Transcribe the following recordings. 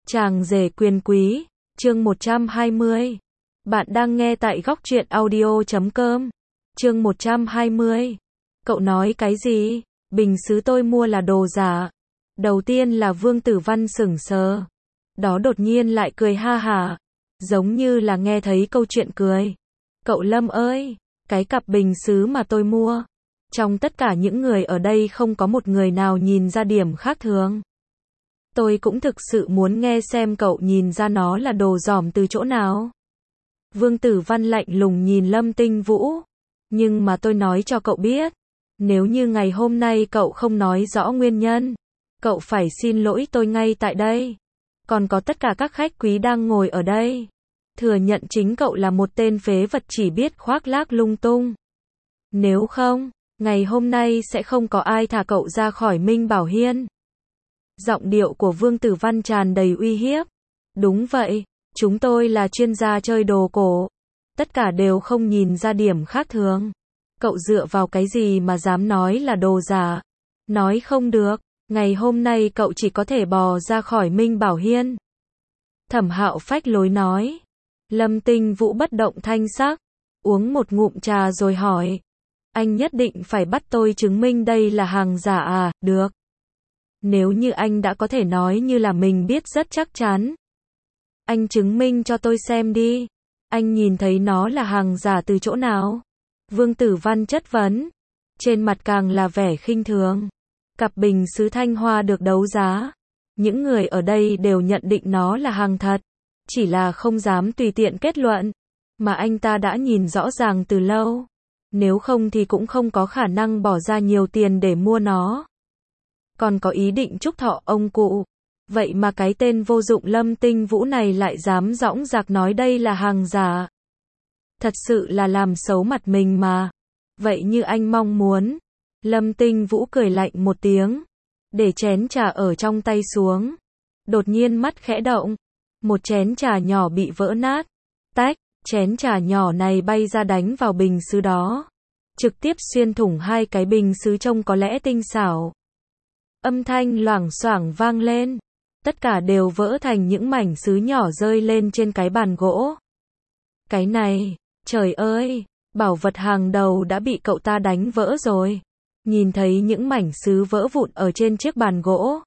Chàng rể quyền quý, chương 120. Bạn đang nghe tại góc truyện audio.com. Chương 120. Cậu nói cái gì? Bình sứ tôi mua là đồ giả. Đầu tiên là Vương Tử Văn sững sờ. Đó đột nhiên lại cười ha hả. Giống như là nghe thấy câu chuyện cười. Cậu Lâm ơi, cái cặp bình sứ mà tôi mua. Trong tất cả những người ở đây không có một người nào nhìn ra điểm khác thường. Tôi cũng thực sự muốn nghe xem cậu nhìn ra nó là đồ dỏm từ chỗ nào. Vương Tử Văn lạnh lùng nhìn Lâm Tinh Vũ. Nhưng mà tôi nói cho cậu biết. Nếu như ngày hôm nay cậu không nói rõ nguyên nhân, cậu phải xin lỗi tôi ngay tại đây. Còn có tất cả các khách quý đang ngồi ở đây. Thừa nhận chính cậu là một tên phế vật chỉ biết khoác lác lung tung. Nếu không, ngày hôm nay sẽ không có ai thả cậu ra khỏi Minh Bảo Hiên. Giọng điệu của Vương Tử Văn tràn đầy uy hiếp. Đúng vậy, chúng tôi là chuyên gia chơi đồ cổ. Tất cả đều không nhìn ra điểm khác thường. Cậu dựa vào cái gì mà dám nói là đồ giả? Nói không được, ngày hôm nay cậu chỉ có thể bò ra khỏi Minh Bảo Hiên. Thẩm Hạo phách lối nói. Lâm Tinh Vũ bất động thanh sắc, uống một ngụm trà rồi hỏi. Anh nhất định phải bắt tôi chứng minh đây là hàng giả à? Được. Nếu như anh đã có thể nói như là mình biết rất chắc chắn. Anh chứng minh cho tôi xem đi. Anh nhìn thấy nó là hàng giả từ chỗ nào? Vương Tử Văn chất vấn. Trên mặt càng là vẻ khinh thường. Cặp bình sứ Thanh Hoa được đấu giá. Những người ở đây đều nhận định nó là hàng thật. Chỉ là không dám tùy tiện kết luận. Mà anh ta đã nhìn rõ ràng từ lâu. Nếu không thì cũng không có khả năng bỏ ra nhiều tiền để mua nó. Còn có ý định chúc thọ ông cụ. Vậy mà cái tên vô dụng Lâm Tinh Vũ này lại dám dõng dạc nói đây là hàng giả. Thật sự là làm xấu mặt mình mà. Vậy như anh mong muốn. Lâm Tinh Vũ cười lạnh một tiếng. Để chén trà ở trong tay xuống. Đột nhiên mắt khẽ động. Một chén trà nhỏ bị vỡ nát. Tách, chén trà nhỏ này bay ra đánh vào bình sứ đó. Trực tiếp xuyên thủng hai cái bình sứ trông có lẽ tinh xảo. Âm thanh loảng xoảng vang lên. Tất cả đều vỡ thành những mảnh sứ nhỏ rơi lên trên cái bàn gỗ. Cái này, trời ơi, bảo vật hàng đầu đã bị cậu ta đánh vỡ rồi. Nhìn thấy những mảnh sứ vỡ vụn ở trên chiếc bàn gỗ.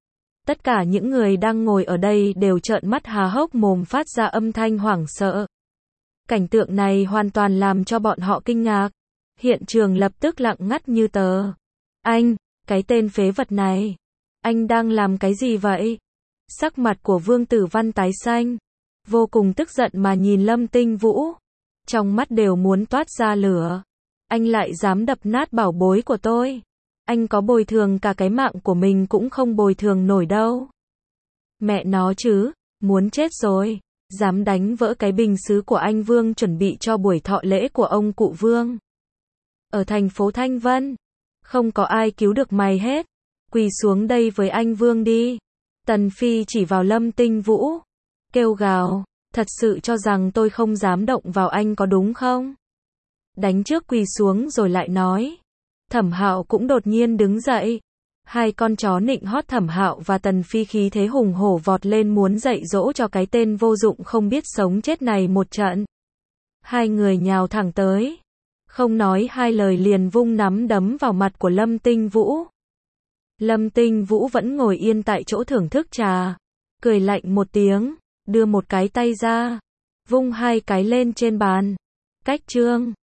Tất cả những người đang ngồi ở đây đều trợn mắt há hốc mồm phát ra âm thanh hoảng sợ. Cảnh tượng này hoàn toàn làm cho bọn họ kinh ngạc. Hiện trường lập tức lặng ngắt như tờ. Anh, cái tên phế vật này. Anh đang làm cái gì vậy? Sắc mặt của Vương Tử Văn tái xanh. Vô cùng tức giận mà nhìn Lâm Tinh Vũ. Trong mắt đều muốn toát ra lửa. Anh lại dám đập nát bảo bối của tôi. Anh có bồi thường cả cái mạng của mình cũng không bồi thường nổi đâu. Mẹ nó chứ, muốn chết rồi. Dám đánh vỡ cái bình sứ của anh Vương chuẩn bị cho buổi thọ lễ của ông cụ Vương. Ở thành phố Thanh Vân. Không có ai cứu được mày hết. Quỳ xuống đây với anh Vương đi. Tần Phi chỉ vào Lâm Tinh Vũ. Kêu gào, thật sự cho rằng tôi không dám động vào anh có đúng không? Đánh trước quỳ xuống rồi lại nói. Thẩm Hạo cũng đột nhiên đứng dậy. Hai con chó nịnh hót Thẩm Hạo và Tần Phi khí thế hùng hổ vọt lên muốn dạy dỗ cho cái tên vô dụng không biết sống chết này một trận. Hai người nhào thẳng tới. Không nói hai lời liền vung nắm đấm vào mặt của Lâm Tinh Vũ. Lâm Tinh Vũ vẫn ngồi yên tại chỗ thưởng thức trà. Cười lạnh một tiếng, đưa một cái tay ra. Vung hai cái lên trên bàn. Cách trương,